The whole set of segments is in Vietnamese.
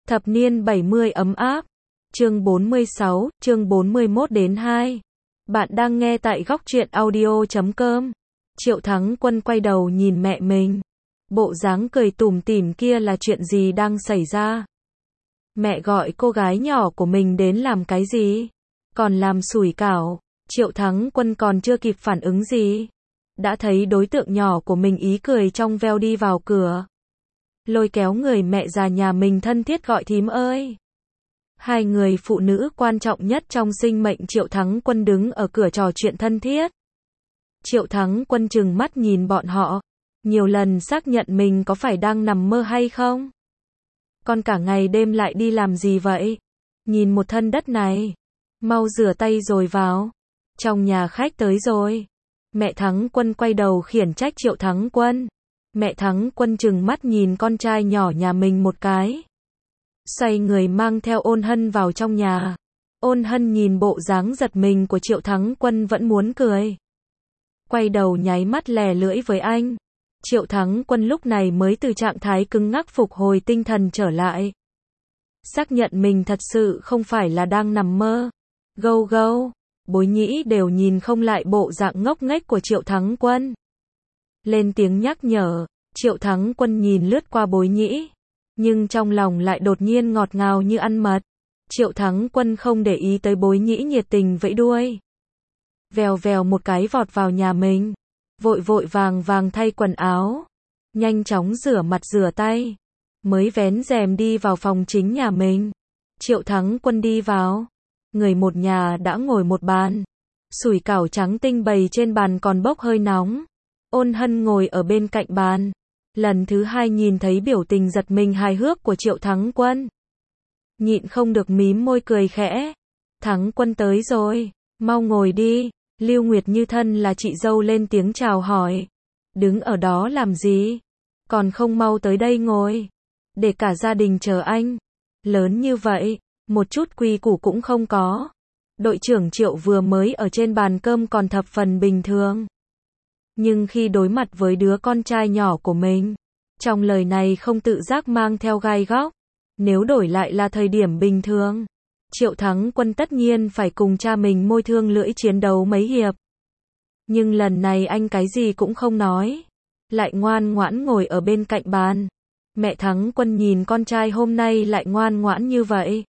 Thập niên 70 ấm áp. Chương 46, chương 41 đến 2. Bạn đang nghe tại góc truyện audio.com. Triệu Thắng Quân quay đầu nhìn mẹ mình. Bộ dáng cười tủm tỉm kia là chuyện gì đang xảy ra? Mẹ gọi cô gái nhỏ của mình đến làm cái gì? Còn làm sủi cảo. Triệu Thắng Quân còn chưa kịp phản ứng gì. Đã thấy đối tượng nhỏ của mình ý cười trong veo đi vào cửa. Lôi kéo người mẹ già nhà mình thân thiết gọi thím ơi. Hai người phụ nữ quan trọng nhất trong sinh mệnh Triệu Thắng Quân đứng ở cửa trò chuyện thân thiết. Triệu Thắng Quân trừng mắt nhìn bọn họ, nhiều lần xác nhận mình có phải đang nằm mơ hay không. Con cả ngày đêm lại đi làm gì vậy? Nhìn một thân đất này. Mau rửa tay rồi vào. Trong nhà khách tới rồi. Mẹ Thắng Quân quay đầu khiển trách Triệu Thắng Quân. Mẹ Thắng Quân trừng mắt nhìn con trai nhỏ nhà mình một cái. Xoay người mang theo Ôn Hân vào trong nhà. Ôn Hân nhìn bộ dáng giật mình của Triệu Thắng Quân vẫn muốn cười. Quay đầu nháy mắt lè lưỡi với anh. Triệu Thắng Quân lúc này mới từ trạng thái cứng ngắc phục hồi tinh thần trở lại. Xác nhận mình thật sự không phải là đang nằm mơ. Gâu gâu. Bối nhĩ đều nhìn không lại bộ dạng ngốc nghếch của Triệu Thắng Quân. Lên tiếng nhắc nhở. Triệu Thắng Quân nhìn lướt qua bối nhĩ. Nhưng trong lòng lại đột nhiên ngọt ngào như ăn mật. Triệu Thắng Quân không để ý tới bối nhĩ nhiệt tình vẫy đuôi. Vèo vèo một cái vọt vào nhà mình. Vội vội vàng vàng thay quần áo. Nhanh chóng rửa mặt rửa tay. Mới vén rèm đi vào phòng chính nhà mình. Triệu Thắng Quân đi vào. Người một nhà đã ngồi một bàn. Sủi cảo trắng tinh bày trên bàn còn bốc hơi nóng. Ôn Hân ngồi ở bên cạnh bàn. Lần thứ hai nhìn thấy biểu tình giật mình hài hước của Triệu Thắng Quân. Nhịn không được mím môi cười khẽ. Thắng Quân tới rồi. Mau ngồi đi. Lưu Nguyệt Như thân là chị dâu lên tiếng chào hỏi. Đứng ở đó làm gì? Còn không mau tới đây ngồi. Để cả gia đình chờ anh. Lớn như vậy, một chút quy củ cũng không có. Đội trưởng Triệu vừa mới ở trên bàn cơm còn thập phần bình thường. Nhưng khi đối mặt với đứa con trai nhỏ của mình, trong lời này không tự giác mang theo gai góc. Nếu đổi lại là thời điểm bình thường, Triệu Thắng Quân tất nhiên phải cùng cha mình môi thương lưỡi chiến đấu mấy hiệp. Nhưng lần này anh cái gì cũng không nói, lại ngoan ngoãn ngồi ở bên cạnh bàn. Mẹ Thắng Quân nhìn con trai hôm nay lại ngoan ngoãn như vậy.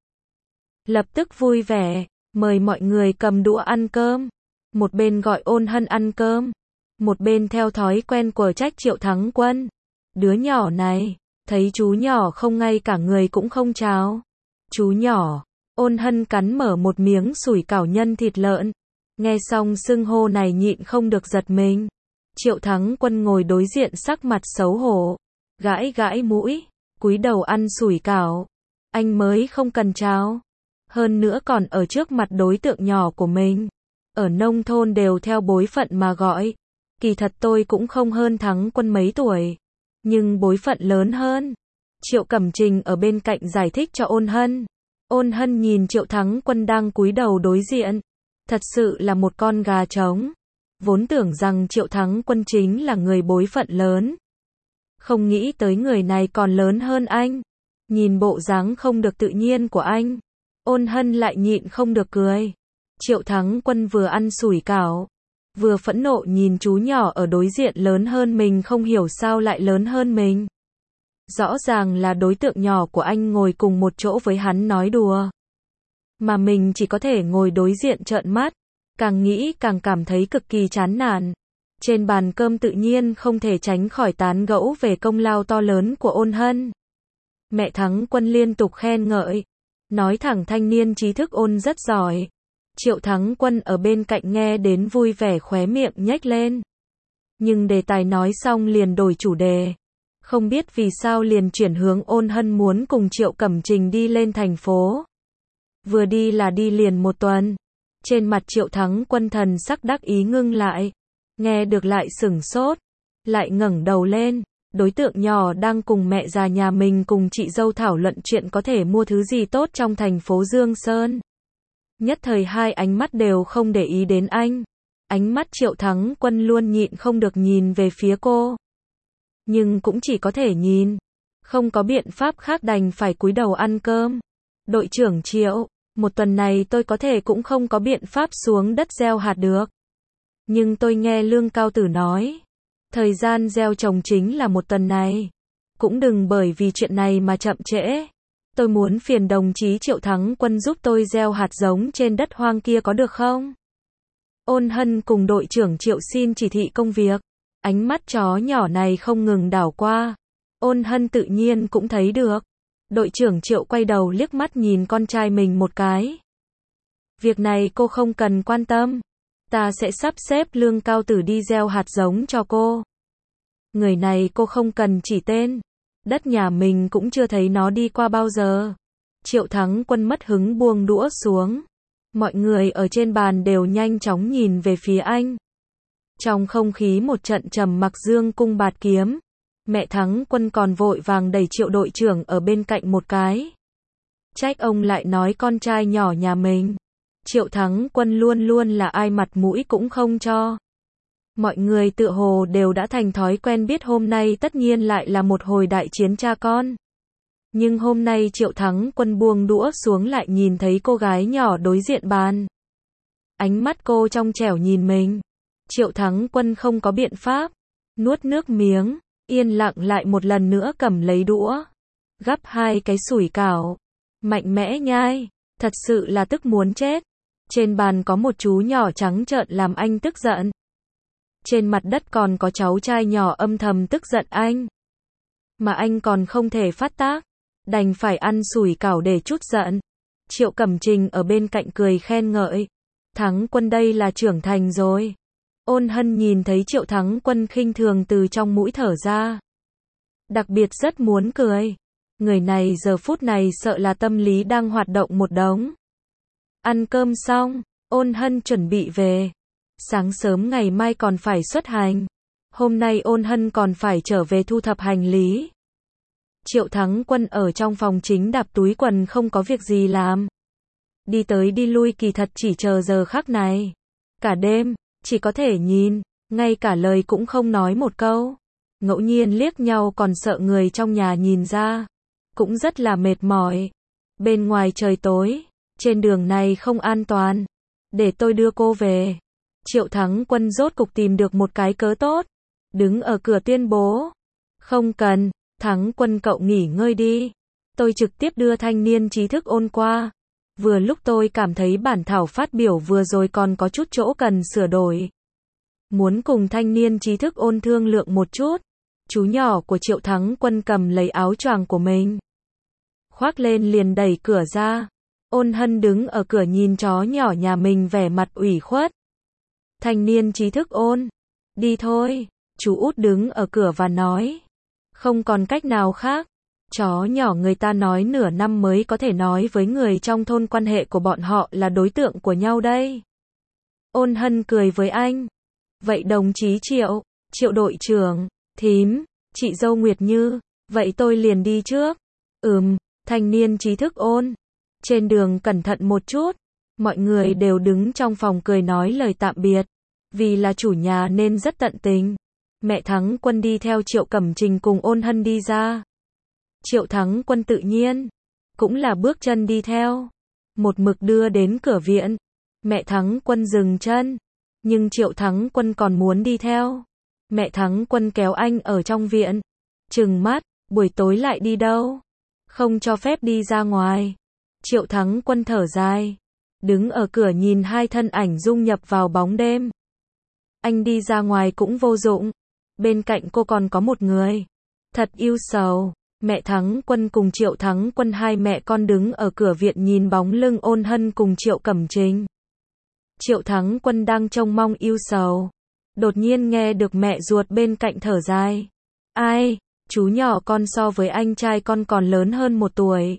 Lập tức vui vẻ, mời mọi người cầm đũa ăn cơm. Một bên gọi Ôn Hân ăn cơm, một bên theo thói quen của trách Triệu Thắng Quân. Đứa nhỏ này, thấy chú nhỏ không ngay cả người cũng không chào. Chú nhỏ. Ôn Hân cắn mở một miếng sủi cảo nhân thịt lợn. Nghe xong xưng hô này nhịn không được giật mình. Triệu Thắng Quân ngồi đối diện sắc mặt xấu hổ. Gãi gãi mũi, cúi đầu ăn sủi cảo. Anh mới không cần chào. Hơn nữa còn ở trước mặt đối tượng nhỏ của mình. Ở nông thôn đều theo bối phận mà gọi. Kỳ thật tôi cũng không hơn Thắng Quân mấy tuổi. Nhưng bối phận lớn hơn. Triệu Cẩm Trình ở bên cạnh giải thích cho Ôn Hân. Ôn Hân nhìn Triệu Thắng Quân đang cúi đầu đối diện. Thật sự là một con gà trống. Vốn tưởng rằng Triệu Thắng Quân chính là người bối phận lớn. Không nghĩ tới người này còn lớn hơn anh. Nhìn bộ dáng không được tự nhiên của anh. Ôn Hân lại nhịn không được cười. Triệu Thắng Quân vừa ăn sủi cảo, vừa phẫn nộ nhìn chú nhỏ ở đối diện lớn hơn mình không hiểu sao lại lớn hơn mình. Rõ ràng là đối tượng nhỏ của anh ngồi cùng một chỗ với hắn nói đùa. Mà mình chỉ có thể ngồi đối diện trợn mắt. Càng nghĩ càng cảm thấy cực kỳ chán nản. Trên bàn cơm tự nhiên không thể tránh khỏi tán gẫu về công lao to lớn của Ôn Hân. Mẹ Thắng Quân liên tục khen ngợi. Nói thẳng thanh niên trí thức Ôn rất giỏi. Triệu Thắng Quân ở bên cạnh nghe đến vui vẻ khóe miệng nhếch lên. Nhưng đề tài nói xong liền đổi chủ đề. Không biết vì sao liền chuyển hướng Ôn Hân muốn cùng Triệu Cẩm Trình đi lên thành phố. Vừa đi là đi liền một tuần. Trên mặt Triệu Thắng Quân thần sắc đắc ý ngưng lại. Nghe được lại sửng sốt. Lại ngẩng đầu lên. Đối tượng nhỏ đang cùng mẹ già nhà mình cùng chị dâu thảo luận chuyện có thể mua thứ gì tốt trong thành phố Dương Sơn. Nhất thời hai ánh mắt đều không để ý đến anh. Ánh mắt Triệu Thắng Quân luôn nhịn không được nhìn về phía cô. Nhưng cũng chỉ có thể nhìn. Không có biện pháp khác đành phải cúi đầu ăn cơm. Đội trưởng Triệu, một tuần này tôi có thể cũng không có biện pháp xuống đất gieo hạt được. Nhưng tôi nghe Lương Cao Tử nói, thời gian gieo trồng chính là một tuần này. Cũng đừng bởi vì chuyện này mà chậm trễ. Tôi muốn phiền đồng chí Triệu Thắng Quân giúp tôi gieo hạt giống trên đất hoang kia có được không? Ôn Hân cùng đội trưởng Triệu xin chỉ thị công việc. Ánh mắt chó nhỏ này không ngừng đảo qua. Ôn Hân tự nhiên cũng thấy được. Đội trưởng Triệu quay đầu liếc mắt nhìn con trai mình một cái. Việc này cô không cần quan tâm. Ta sẽ sắp xếp Lương Cao Tử đi gieo hạt giống cho cô. Người này cô không cần chỉ tên. Đất nhà mình cũng chưa thấy nó đi qua bao giờ. Triệu Thắng Quân mất hứng buông đũa xuống. Mọi người ở trên bàn đều nhanh chóng nhìn về phía anh. Trong không khí một trận trầm mặc dương cung bạt kiếm. Mẹ Thắng Quân còn vội vàng đẩy Triệu đội trưởng ở bên cạnh một cái. Trách ông lại nói con trai nhỏ nhà mình. Triệu Thắng Quân luôn luôn là ai mặt mũi cũng không cho. Mọi người tựa hồ đều đã thành thói quen biết hôm nay tất nhiên lại là một hồi đại chiến cha con. Nhưng hôm nay Triệu Thắng Quân buông đũa xuống lại nhìn thấy cô gái nhỏ đối diện bàn. Ánh mắt cô trong trẻo nhìn mình. Triệu Thắng Quân không có biện pháp. Nuốt nước miếng, yên lặng lại một lần nữa cầm lấy đũa. Gắp 2 cái sủi cảo. Mạnh mẽ nhai. Thật sự là tức muốn chết. Trên bàn có một chú nhỏ trắng trợn làm anh tức giận. Trên mặt đất còn có cháu trai nhỏ âm thầm tức giận anh. Mà anh còn không thể phát tác. Đành phải ăn sủi cảo để trút giận. Triệu Cẩm Trình ở bên cạnh cười khen ngợi. Thắng Quân đây là trưởng thành rồi. Ôn Hân nhìn thấy Triệu Thắng Quân khinh thường từ trong mũi thở ra. Đặc biệt rất muốn cười. Người này giờ phút này sợ là tâm lý đang hoạt động một đống. Ăn cơm xong, Ôn Hân chuẩn bị về. Sáng sớm ngày mai còn phải xuất hành. Hôm nay Ôn Hân còn phải trở về thu thập hành lý. Triệu Thắng Quân ở trong phòng chính đạp túi quần không có việc gì làm. Đi tới đi lui kỳ thật chỉ chờ giờ khắc này. Cả đêm, chỉ có thể nhìn, ngay cả lời cũng không nói một câu. Ngẫu nhiên liếc nhau còn sợ người trong nhà nhìn ra. Cũng rất là mệt mỏi. Bên ngoài trời tối, trên đường này không an toàn. Để tôi đưa cô về. Triệu Thắng Quân rốt cục tìm được một cái cớ tốt. Đứng ở cửa tuyên bố. Không cần, Thắng Quân cậu nghỉ ngơi đi. Tôi trực tiếp đưa thanh niên trí thức ôn qua. Vừa lúc tôi cảm thấy bản thảo phát biểu vừa rồi còn có chút chỗ cần sửa đổi. Muốn cùng thanh niên trí thức ôn thương lượng một chút. Chú nhỏ của Triệu Thắng Quân cầm lấy áo choàng của mình. Khoác lên liền đẩy cửa ra. Ôn Hân đứng ở cửa nhìn chó nhỏ nhà mình vẻ mặt ủy khuất. Thanh niên trí thức ôn. Đi thôi. Chú út đứng ở cửa và nói. Không còn cách nào khác. Chó nhỏ người ta nói nửa năm mới có thể nói với người trong thôn quan hệ của bọn họ là đối tượng của nhau đây. Ôn Hân cười với anh. Vậy đồng chí Triệu, Triệu đội trưởng, thím, chị dâu Nguyệt Như, vậy tôi liền đi trước. Thanh niên trí thức ôn. Trên đường cẩn thận một chút. Mọi người đều đứng trong phòng cười nói lời tạm biệt. Vì là chủ nhà nên rất tận tình. Mẹ Thắng Quân đi theo Triệu Cẩm Trình cùng Ôn Hân đi ra. Triệu Thắng Quân tự nhiên cũng là bước chân đi theo. Một mực đưa đến cửa viện. Mẹ Thắng Quân dừng chân. Nhưng Triệu Thắng Quân còn muốn đi theo. Mẹ Thắng Quân kéo anh ở trong viện. Trừng mắt, buổi tối lại đi đâu? Không cho phép đi ra ngoài. Triệu Thắng Quân thở dài. Đứng ở cửa nhìn hai thân ảnh dung nhập vào bóng đêm. Anh đi ra ngoài cũng vô dụng. Bên cạnh cô còn có một người. Thật yêu sầu. Mẹ Thắng Quân cùng Triệu Thắng Quân hai mẹ con đứng ở cửa viện nhìn bóng lưng Ôn Hân cùng Triệu Cẩm Trình. Triệu Thắng Quân đang trông mong yêu sầu. Đột nhiên nghe được mẹ ruột bên cạnh thở dài. Ai, chú nhỏ con so với anh trai con còn lớn hơn 1 tuổi.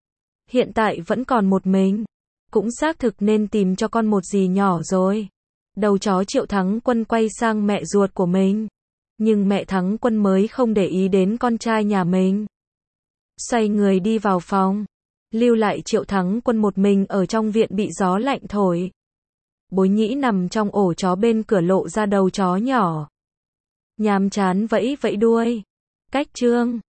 Hiện tại vẫn còn một mình. Cũng xác thực nên tìm cho con một dì nhỏ rồi. Đầu chó Triệu Thắng Quân quay sang mẹ ruột của mình. Nhưng mẹ Thắng Quân mới không để ý đến con trai nhà mình. Xoay người đi vào phòng. Lưu lại Triệu Thắng Quân một mình ở trong viện bị gió lạnh thổi. Bối Nhĩ nằm trong ổ chó bên cửa lộ ra đầu chó nhỏ. Nhàm chán vẫy vẫy đuôi. Cách chương